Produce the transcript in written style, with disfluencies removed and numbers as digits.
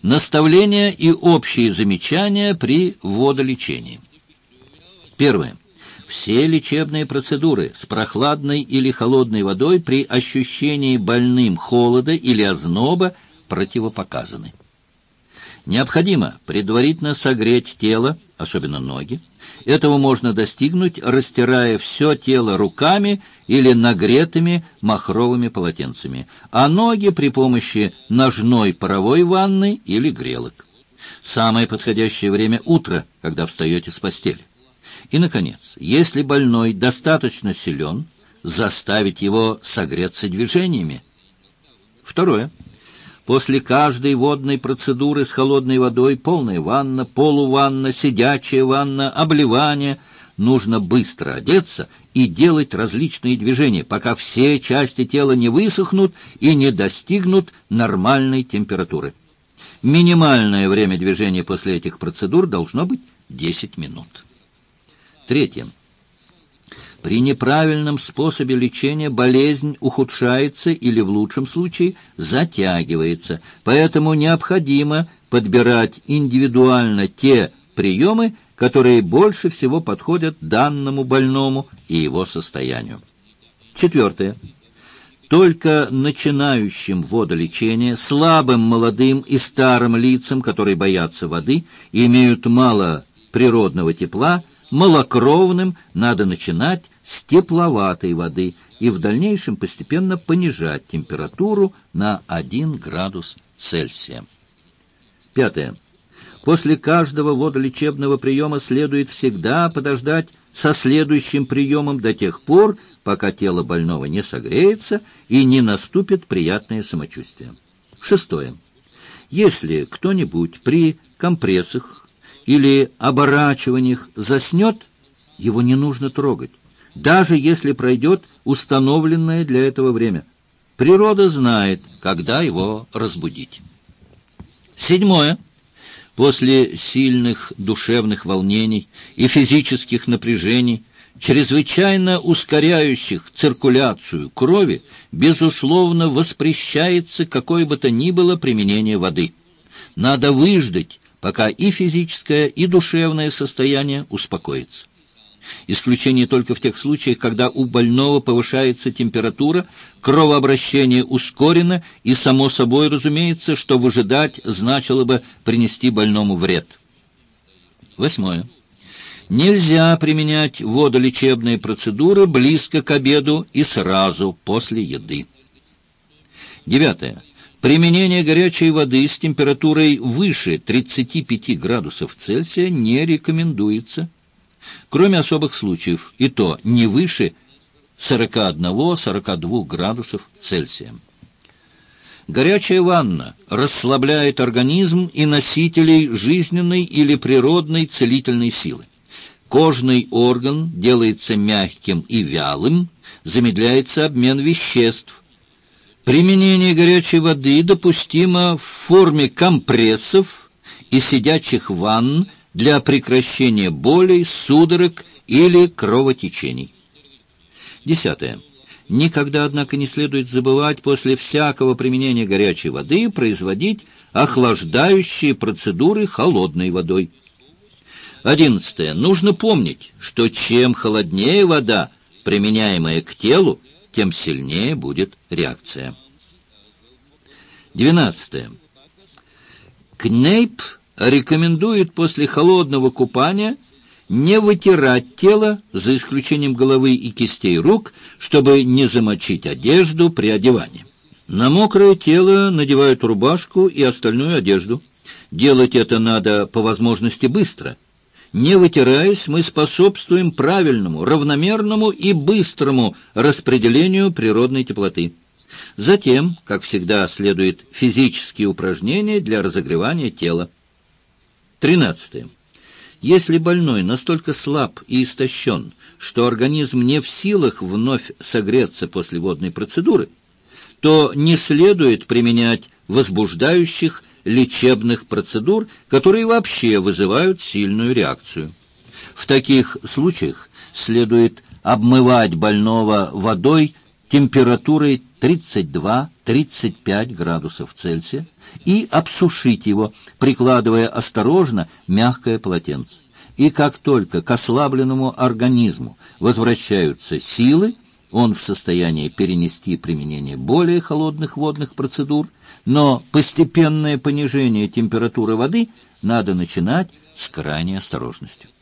Наставления и общие замечания при водолечении. Первое. Все лечебные процедуры с прохладной или холодной водой при ощущении больным холода или озноба противопоказаны. Необходимо предварительно согреть тело, особенно ноги. Этого можно достигнуть, растирая все тело руками или нагретыми махровыми полотенцами, а ноги при помощи ножной паровой ванны или грелок. Самое подходящее время – утро, когда встаете с постели. И, наконец, если больной достаточно силен, заставить его согреться движениями. Второе. После каждой водной процедуры с холодной водой, полная ванна, полуванна, сидячая ванна, обливание, нужно быстро одеться и делать различные движения, пока все части тела не высохнут и не достигнут нормальной температуры. Минимальное время движения после этих процедур должно быть 10 минут. Третье. При неправильном способе лечения болезнь ухудшается или, в лучшем случае, затягивается. Поэтому необходимо подбирать индивидуально те приемы, которые больше всего подходят данному больному и его состоянию. Четвертое. Только начинающим водолечение, слабым молодым и старым лицам, которые боятся воды и имеют мало природного тепла, малокровным надо начинать с тепловатой воды и в дальнейшем постепенно понижать температуру на 1 градус Цельсия. Пятое. После каждого водолечебного приема следует всегда подождать со следующим приемом до тех пор, пока тело больного не согреется и не наступит приятное самочувствие. Шестое. Если кто-нибудь при компрессах или оборачиваниях заснет, его не нужно трогать, даже если пройдет установленное для этого время. Природа знает, когда его разбудить. Седьмое. После сильных душевных волнений и физических напряжений, чрезвычайно ускоряющих циркуляцию крови, безусловно, воспрещается какое бы то ни было применение воды. Надо выждать, пока и физическое, и душевное состояние успокоится. Исключение только в тех случаях, когда у больного повышается температура, кровообращение ускорено, и само собой разумеется, что выжидать значило бы принести больному вред. Восьмое. Нельзя применять водолечебные процедуры близко к обеду и сразу после еды. Девятое. Применение горячей воды с температурой выше 35 градусов Цельсия не рекомендуется, кроме особых случаев, и то не выше 41-42 градусов Цельсия. Горячая ванна расслабляет организм и носителей жизненной или природной целительной силы. Кожный орган делается мягким и вялым, замедляется обмен веществ. Применение горячей воды допустимо в форме компрессов и сидячих ванн для прекращения болей, судорог или кровотечений. Десятое. Никогда, однако, не следует забывать после всякого применения горячей воды производить охлаждающие процедуры холодной водой. 11. Нужно помнить, что чем холоднее вода, применяемая к телу, тем сильнее будет реакция. 12. Кнейп рекомендует после холодного купания не вытирать тело, за исключением головы и кистей рук, чтобы не замочить одежду при одевании. На мокрое тело надевают рубашку и остальную одежду. Делать это надо по возможности быстро. Не вытираясь, мы способствуем правильному, равномерному и быстрому распределению природной теплоты. Затем, как всегда, следуют физические упражнения для разогревания тела. 13. Если больной настолько слаб и истощен, что организм не в силах вновь согреться после водной процедуры, то не следует применять возбуждающих лечебных процедур, которые вообще вызывают сильную реакцию. В таких случаях следует обмывать больного водой температурой 32-35 градусов Цельсия и обсушить его, прикладывая осторожно мягкое полотенце. И как только к ослабленному организму возвращаются силы, он в состоянии перенести применение более холодных водных процедур, но постепенное понижение температуры воды надо начинать с крайней осторожностью.